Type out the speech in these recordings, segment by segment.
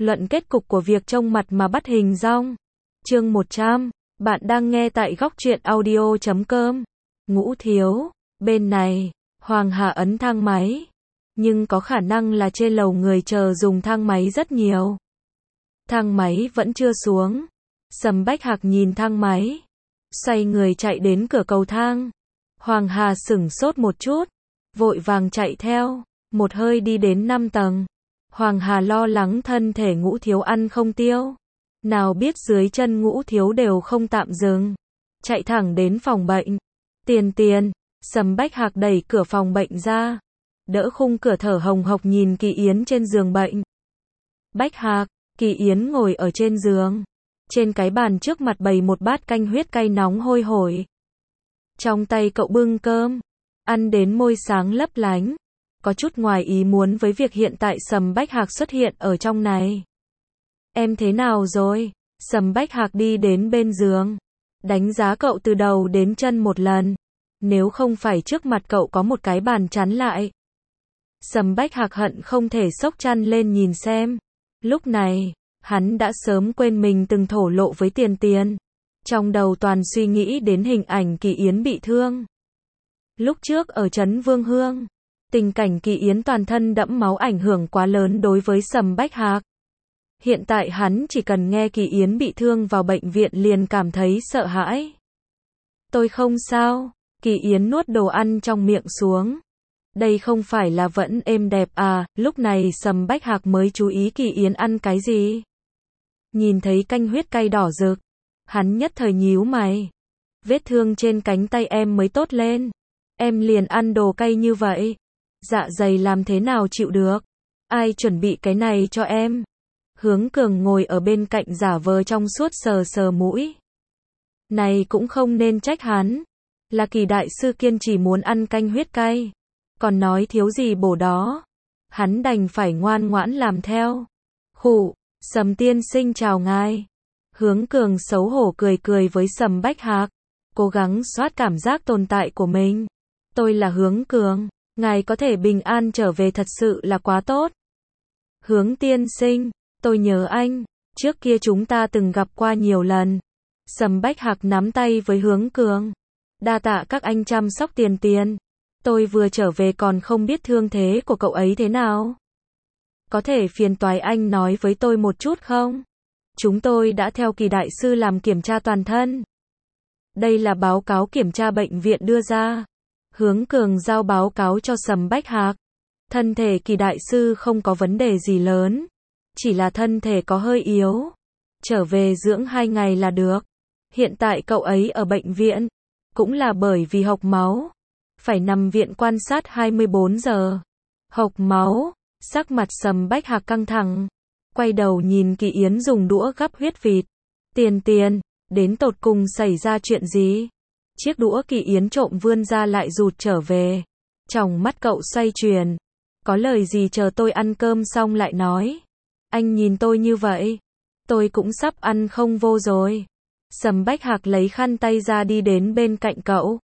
Luận kết cục của việc trông mặt mà bắt hình dong. Chương 100. Bạn đang nghe tại góc truyện audio.com. Ngũ thiếu, bên này, Hoàng Hà ấn thang máy. Nhưng có khả năng là trên lầu người chờ dùng thang máy rất nhiều. Thang máy vẫn chưa xuống. Sầm Bách Hạc nhìn thang máy. Xoay người chạy đến cửa cầu thang. Hoàng Hà sửng sốt một chút. Vội vàng chạy theo. Một hơi đi đến 5 tầng. Hoàng Hà lo lắng thân thể Ngũ thiếu ăn không tiêu. Nào biết dưới chân Ngũ thiếu đều không tạm dừng. Chạy thẳng đến phòng bệnh. Tiền, Sầm Bách Hạc đẩy cửa phòng bệnh ra. Đỡ khung cửa thở hồng hộc nhìn Kỳ Yến trên giường bệnh. Bách Hạc, Kỳ Yến ngồi ở trên giường. Trên cái bàn trước mặt bày một bát canh huyết cay nóng hôi hổi. Trong tay cậu bưng cơm. Ăn đến môi sáng lấp lánh. Có chút ngoài ý muốn với việc hiện tại Sầm Bách Hạc xuất hiện ở trong này. Em thế nào rồi? Sầm Bách Hạc đi đến bên giường. Đánh giá cậu từ đầu đến chân một lần. Nếu không phải trước mặt cậu có một cái bàn chắn lại. Sầm Bách Hạc hận không thể xốc chăn lên nhìn xem. Lúc này, hắn đã sớm quên mình từng thổ lộ với Tiền. Trong đầu toàn suy nghĩ đến hình ảnh Kỳ Yến bị thương. Lúc trước ở trấn Vương Hương, tình cảnh Kỳ Yến toàn thân đẫm máu ảnh hưởng quá lớn đối với Sầm Bách Hạc. Hiện tại hắn chỉ cần nghe Kỳ Yến bị thương vào bệnh viện liền cảm thấy sợ hãi. Tôi không sao. Kỳ Yến nuốt đồ ăn trong miệng xuống. Đây không phải là vẫn êm đẹp à? Lúc này Sầm Bách Hạc mới chú ý Kỳ Yến ăn cái gì. Nhìn thấy canh huyết cay đỏ rực, hắn nhất thời nhíu mày. Vết thương trên cánh tay em mới tốt lên. Em liền ăn đồ cay như vậy. Dạ dày làm thế nào chịu được? Ai chuẩn bị cái này cho em? Hướng Cường ngồi ở bên cạnh giả vờ trong suốt sờ sờ mũi. Này cũng không nên trách hắn. Là Kỳ đại sư kiên trì muốn ăn canh huyết cay. Còn nói thiếu gì bổ đó. Hắn đành phải ngoan ngoãn làm theo. Khụ, Sầm tiên sinh chào ngài. Hướng Cường xấu hổ cười với Sầm Bách Hạc. Cố gắng xoát cảm giác tồn tại của mình. Tôi là Hướng Cường. Ngài có thể bình an trở về thật sự là quá tốt. Hướng tiên sinh, tôi nhớ anh. Trước kia chúng ta từng gặp qua nhiều lần. Sầm Bách Hạc nắm tay với Hướng Cường. Đa tạ các anh chăm sóc Tiền. Tôi vừa trở về còn không biết thương thế của cậu ấy thế nào. Có thể phiền toái anh nói với tôi một chút không? Chúng tôi đã theo Kỳ đại sư làm kiểm tra toàn thân. Đây là báo cáo kiểm tra bệnh viện đưa ra. Hướng Cường giao báo cáo cho Sầm Bách Hạc. Thân thể Kỳ đại sư không có vấn đề gì lớn. Chỉ là thân thể có hơi yếu. Trở về dưỡng 2 ngày là được. Hiện tại cậu ấy ở bệnh viện. Cũng là bởi vì hộc máu. Phải nằm viện quan sát 24 giờ. Hộc máu. Sắc mặt Sầm Bách Hạc căng thẳng. Quay đầu nhìn Kỳ Yến dùng đũa gắp huyết vịt. Tiền, đến tột cùng xảy ra chuyện gì? Chiếc đũa Kỳ Yến trộm vươn ra lại rụt trở về. Tròng mắt cậu xoay chuyển. Có lời gì chờ tôi ăn cơm xong lại nói. Anh nhìn tôi như vậy. Tôi cũng sắp ăn không vô rồi. Sầm Bách Hạc lấy khăn tay ra đi đến bên cạnh cậu.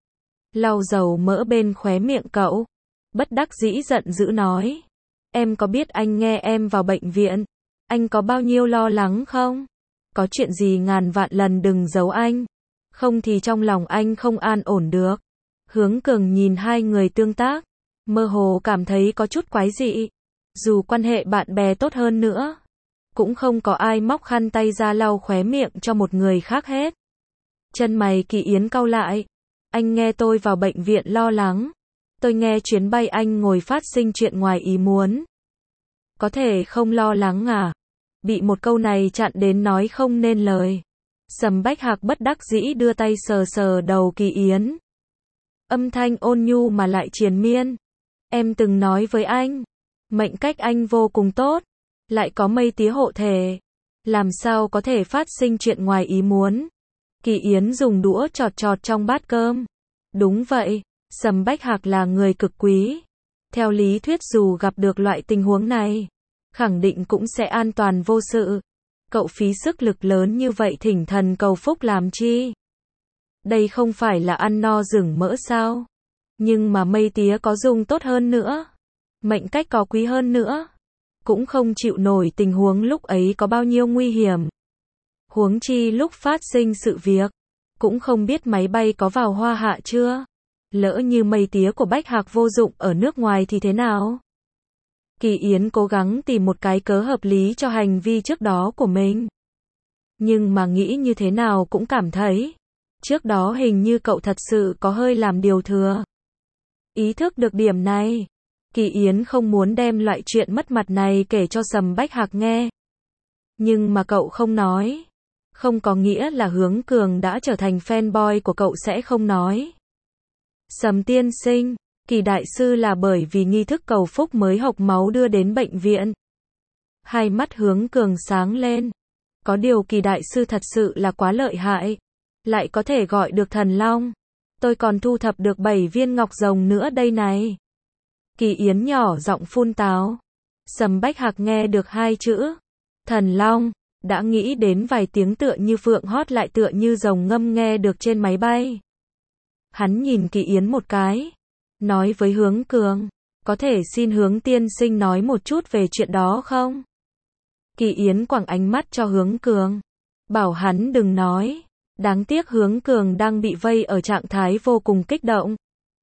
Lau dầu mỡ bên khóe miệng cậu. Bất đắc dĩ giận dữ nói. Em có biết anh nghe em vào bệnh viện. Anh có bao nhiêu lo lắng không? Có chuyện gì ngàn vạn lần đừng giấu anh. Không thì trong lòng anh không an ổn được. Hướng Cường nhìn hai người tương tác. Mơ hồ cảm thấy có chút quái dị. Dù quan hệ bạn bè tốt hơn nữa. Cũng không có ai móc khăn tay ra lau khóe miệng cho một người khác hết. Chân mày Kỳ Yến cau lại. Anh nghe tôi vào bệnh viện lo lắng. Tôi nghe chuyến bay anh ngồi phát sinh chuyện ngoài ý muốn. Có thể không lo lắng à? Bị một câu này chặn đến nói không nên lời. Sầm Bách Hạc bất đắc dĩ đưa tay sờ sờ đầu Kỳ Yến. Âm thanh ôn nhu mà lại triền miên. Em từng nói với anh. Mệnh cách anh vô cùng tốt. Lại có mây tía hộ thể. Làm sao có thể phát sinh chuyện ngoài ý muốn. Kỳ Yến dùng đũa chọt trong bát cơm. Đúng vậy. Sầm Bách Hạc là người cực quý. Theo lý thuyết dù gặp được loại tình huống này. Khẳng định cũng sẽ an toàn vô sự. Cậu phí sức lực lớn như vậy thỉnh thần cầu phúc làm chi? Đây không phải là ăn no rừng mỡ sao? Nhưng mà mây tía có dùng tốt hơn nữa. Mệnh cách có quý hơn nữa. cũng không chịu nổi tình huống lúc ấy có bao nhiêu nguy hiểm. Huống chi lúc phát sinh sự việc, cũng không biết máy bay có vào Hoa Hạ chưa. Lỡ như mây tía của Bách Hạc vô dụng ở nước ngoài thì thế nào? Kỳ Yến cố gắng tìm một cái cớ hợp lý cho hành vi trước đó của mình. Nhưng mà nghĩ như thế nào cũng cảm thấy, trước đó hình như cậu thật sự có hơi làm điều thừa. Ý thức được điểm này, Kỳ Yến không muốn đem loại chuyện mất mặt này kể cho Sầm Bách Hạc nghe. Nhưng mà cậu không nói, không có nghĩa là Hướng Cường đã trở thành fanboy của cậu sẽ không nói. Sầm tiên sinh, Kỳ đại sư là bởi vì nghi thức cầu phúc mới hộc máu đưa đến bệnh viện. Hai mắt Hướng Cường sáng lên. Có điều Kỳ đại sư thật sự là quá lợi hại. Lại có thể gọi được thần long. Tôi còn thu thập được 7 viên ngọc rồng nữa đây này. Kỳ Yến nhỏ giọng phun táo. Sầm Bách Hạc nghe được hai chữ thần long, đã nghĩ đến vài tiếng tựa như phượng hót lại tựa như rồng ngâm nghe được trên máy bay. Hắn nhìn Kỳ Yến một cái, nói với Hướng Cường, có thể xin Hướng tiên sinh nói một chút về chuyện đó không? Kỳ Yến quẳng ánh mắt cho Hướng Cường, bảo hắn đừng nói. Đáng tiếc Hướng Cường đang bị vây ở trạng thái vô cùng kích động.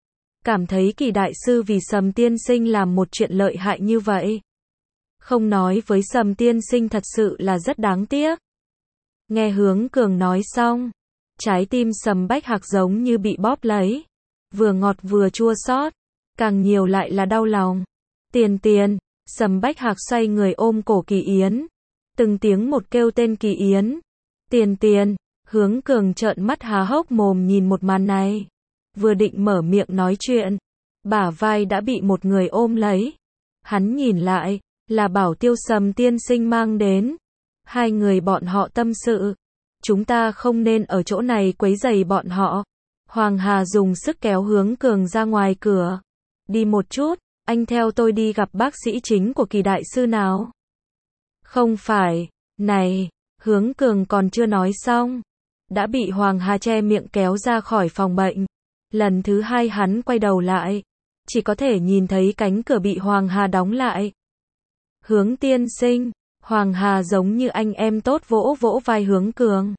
Cảm thấy Kỳ đại sư vì Sầm tiên sinh làm một chuyện lợi hại như vậy. Không nói với Sầm tiên sinh thật sự là rất đáng tiếc. Nghe Hướng Cường nói xong, trái tim Sầm Bách Hạc giống như bị bóp lấy. Vừa ngọt vừa chua xót, càng nhiều lại là đau lòng. Tiền, Sầm Bách Hạc xoay người ôm cổ Kỳ Yến. Từng tiếng một kêu tên Kỳ Yến. Tiền, Hướng Cường trợn mắt há hốc mồm nhìn một màn này. Vừa định mở miệng nói chuyện, bả vai đã bị một người ôm lấy. Hắn nhìn lại, là Bảo Tiêu Sầm tiên sinh mang đến. Hai người bọn họ tâm sự. Chúng ta không nên ở chỗ này quấy rầy bọn họ. Hoàng Hà dùng sức kéo Hướng Cường ra ngoài cửa. Đi một chút, anh theo tôi đi gặp bác sĩ chính của Kỳ đại sư nào. Không phải, này, Hướng Cường còn chưa nói xong. Đã bị Hoàng Hà che miệng kéo ra khỏi phòng bệnh. Lần thứ hai hắn quay đầu lại. Chỉ có thể nhìn thấy cánh cửa bị Hoàng Hà đóng lại. Hướng tiên sinh, Hoàng Hà giống như anh em tốt vỗ vỗ vai Hướng Cường.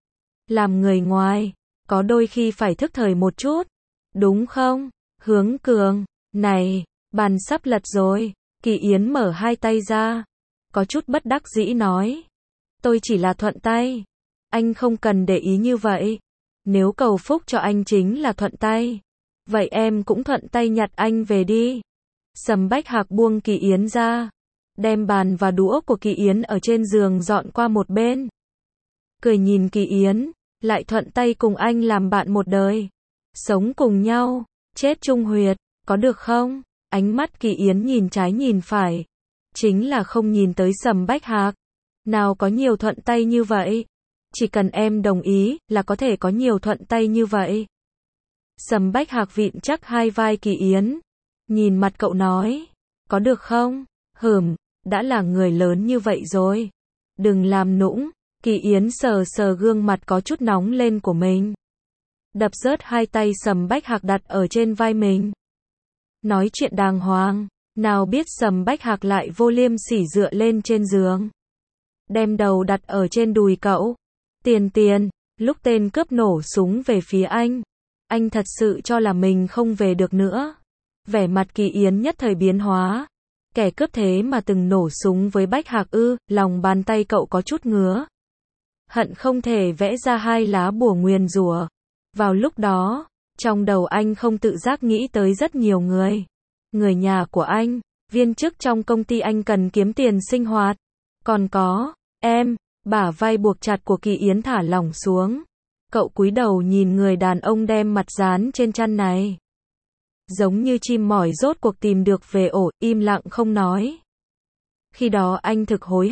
Làm người ngoài, có đôi khi phải thức thời một chút. Đúng không? Hướng Cường, này, bàn sắp lật rồi. Kỳ Yến mở hai tay ra. Có chút bất đắc dĩ nói. Tôi chỉ là thuận tay. Anh không cần để ý như vậy. Nếu cầu phúc cho anh chính là thuận tay. Vậy em cũng thuận tay nhặt anh về đi. Sầm Bách Hạc buông Kỳ Yến ra. Đem bàn và đũa của Kỳ Yến ở trên giường dọn qua một bên. Cười nhìn Kỳ Yến. Lại thuận tay cùng anh làm bạn một đời. Sống cùng nhau. Chết chung huyệt. Có được không? Ánh mắt Kỳ Yến nhìn trái nhìn phải. Chính là không nhìn tới Sầm Bách Hạc. Nào có nhiều thuận tay như vậy. Chỉ cần em đồng ý là có thể có nhiều thuận tay như vậy. Sầm Bách Hạc vịn chắc hai vai Kỳ Yến. Nhìn mặt cậu nói. Có được không? Đã là người lớn như vậy rồi. Đừng làm nũng. Kỳ Yến sờ sờ gương mặt có chút nóng lên của mình. Đập rớt hai tay Sầm Bách Hạc đặt ở trên vai mình. Nói chuyện đàng hoàng. Nào biết Sầm Bách Hạc lại vô liêm sỉ dựa lên trên giường. Đem đầu đặt ở trên đùi cậu. Tiền, lúc tên cướp nổ súng về phía anh thật sự cho là mình không về được nữa. Vẻ mặt Kỳ Yến nhất thời biến hóa. Kẻ cướp thế mà từng nổ súng với Bách Hạc ư? Lòng bàn tay cậu có chút ngứa. Hận không thể vẽ ra hai lá bùa nguyền rủa. Vào lúc đó, trong đầu anh không tự giác nghĩ tới rất nhiều người. Người nhà của anh, viên chức trong công ty anh cần kiếm tiền sinh hoạt. Còn có, em. Bả vai buộc chặt của Kỳ Yến thả lỏng xuống. Cậu cúi đầu nhìn người đàn ông đem mặt dán trên chăn này. Giống như chim mỏi rốt cuộc tìm được về ổ, im lặng không nói. Khi đó anh thực hối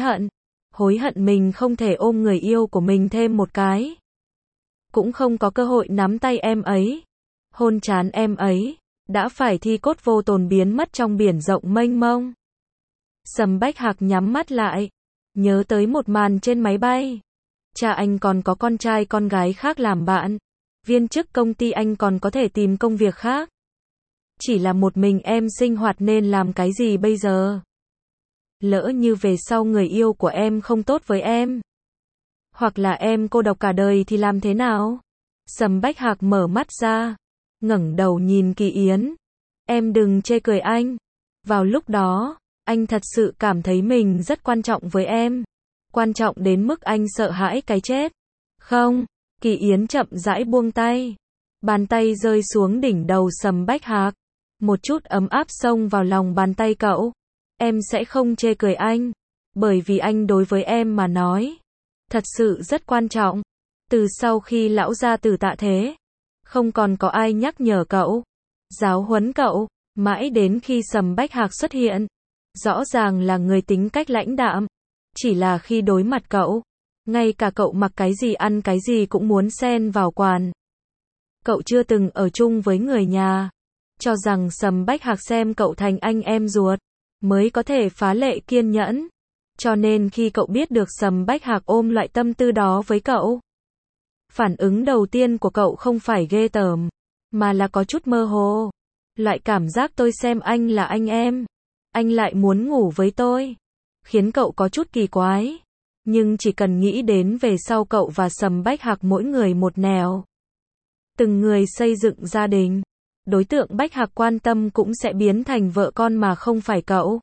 hận mình không thể ôm người yêu của mình thêm một cái. Cũng không có cơ hội nắm tay em ấy. Hôn trán em ấy. Đã phải thi cốt vô tồn biến mất trong biển rộng mênh mông. Sầm Bách Hạc nhắm mắt lại. Nhớ tới một màn trên máy bay. Cha anh còn có con trai con gái khác làm bạn. Viên chức công ty anh còn có thể tìm công việc khác. Chỉ là một mình em sinh hoạt nên làm cái gì bây giờ? Lỡ như về sau người yêu của em không tốt với em, hoặc là em cô độc cả đời thì làm thế nào? Sầm Bách Hạc mở mắt ra, ngẩng đầu nhìn Kỳ Yến. Em đừng chê cười anh. Vào lúc đó, anh thật sự cảm thấy mình rất quan trọng với em. Quan trọng đến mức anh sợ hãi cái chết. Không, Kỳ Yến chậm rãi buông tay. Bàn tay rơi xuống đỉnh đầu Sầm Bách Hạc. Một chút ấm áp xông vào lòng bàn tay cậu. Em sẽ không chê cười anh. Bởi vì anh đối với em mà nói, thật sự rất quan trọng. Từ sau khi lão gia tử tạ thế, không còn có ai nhắc nhở cậu, giáo huấn cậu, mãi đến khi Sầm Bách Hạc xuất hiện. Rõ ràng là người tính cách lãnh đạm. Chỉ là khi đối mặt cậu, ngay cả cậu mặc cái gì ăn cái gì cũng muốn xen vào quản. Cậu chưa từng ở chung với người nhà, cho rằng Sầm Bách Hạc xem cậu thành anh em ruột, mới có thể phá lệ kiên nhẫn. Cho nên khi cậu biết được Sầm Bách Hạc ôm loại tâm tư đó với cậu, phản ứng đầu tiên của cậu không phải ghê tởm, mà là có chút mơ hồ. Loại cảm giác tôi xem anh là anh em, anh lại muốn ngủ với tôi, khiến cậu có chút kỳ quái. Nhưng chỉ cần nghĩ đến về sau cậu và Sầm Bách Hạc mỗi người một nẻo, từng người xây dựng gia đình, đối tượng Bách Hạc quan tâm cũng sẽ biến thành vợ con mà không phải cậu.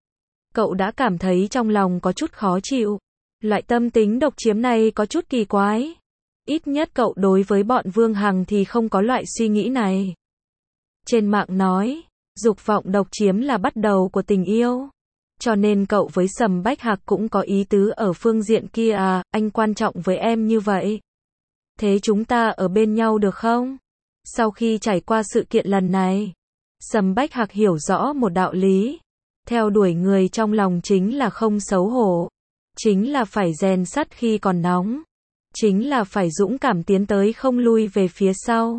Cậu đã cảm thấy trong lòng có chút khó chịu. Loại tâm tính độc chiếm này có chút kỳ quái. Ít nhất cậu đối với bọn Vương Hằng thì không có loại suy nghĩ này. Trên mạng nói, dục vọng độc chiếm là bắt đầu của tình yêu. Cho nên cậu với Sầm Bách Hạc cũng có ý tứ ở phương diện kia à, anh quan trọng với em như vậy. Thế chúng ta ở bên nhau được không? Sau khi trải qua sự kiện lần này, Sầm Bách Hạc hiểu rõ một đạo lý. Theo đuổi người trong lòng chính là không xấu hổ. Chính là phải rèn sắt khi còn nóng. Chính là phải dũng cảm tiến tới không lui về phía sau.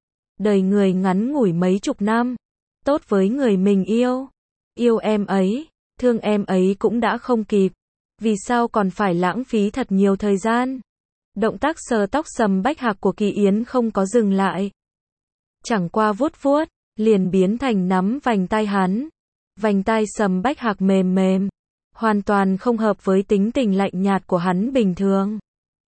Đời người ngắn ngủi mấy chục năm. Tốt với người mình yêu. Yêu em ấy, thương em ấy cũng đã không kịp. Vì sao còn phải lãng phí thật nhiều thời gian? Động tác sờ tóc Sầm Bách Hạc của Kỳ Yến không có dừng lại. Chẳng qua vuốt vuốt, liền biến thành nắm vành tai hắn. Vành tai Sầm Bách Hạc mềm mềm, hoàn toàn không hợp với tính tình lạnh nhạt của hắn bình thường.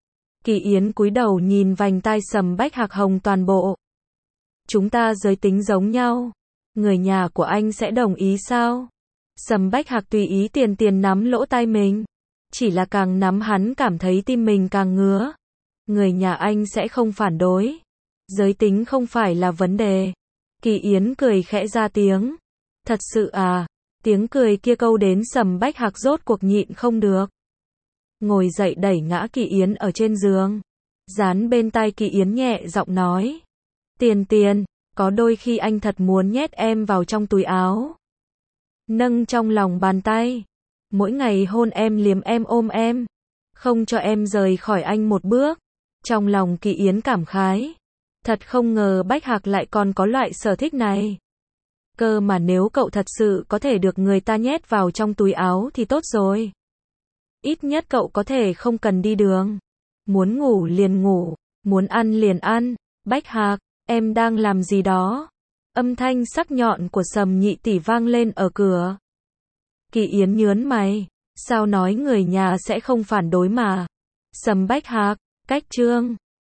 Kỳ Yến cúi đầu nhìn vành tai Sầm Bách Hạc hồng toàn bộ. Chúng ta giới tính giống nhau, người nhà của anh sẽ đồng ý sao? Sầm Bách Hạc tùy ý tiền nắm lỗ tai mình. Chỉ là càng nắm hắn cảm thấy tim mình càng ngứa. Người nhà anh sẽ không phản đối. Giới tính không phải là vấn đề. Kỳ Yến cười khẽ ra tiếng. Thật sự à? Tiếng cười kia câu đến Sầm Bách Hạc rốt cuộc nhịn không được. Ngồi dậy đẩy ngã Kỳ Yến ở trên giường. Dán bên tai Kỳ Yến nhẹ giọng nói. Tiền, có đôi khi anh thật muốn nhét em vào trong túi áo. Nâng trong lòng bàn tay. Mỗi ngày hôn em, liếm em, ôm em. Không cho em rời khỏi anh một bước. Trong lòng Kỳ Yến cảm khái. Thật không ngờ Bách Hạc lại còn có loại sở thích này. Cơ mà nếu cậu thật sự có thể được người ta nhét vào trong túi áo thì tốt rồi. Ít nhất cậu có thể không cần đi đường. Muốn ngủ liền ngủ, muốn ăn liền ăn. Bách Hạc, em đang làm gì đó? Âm thanh sắc nhọn của Sầm nhị tỷ vang lên ở cửa. Kỳ Yến nhớn mày. Sao nói người nhà sẽ không phản đối mà? Sầm Bách Hạc, cách chương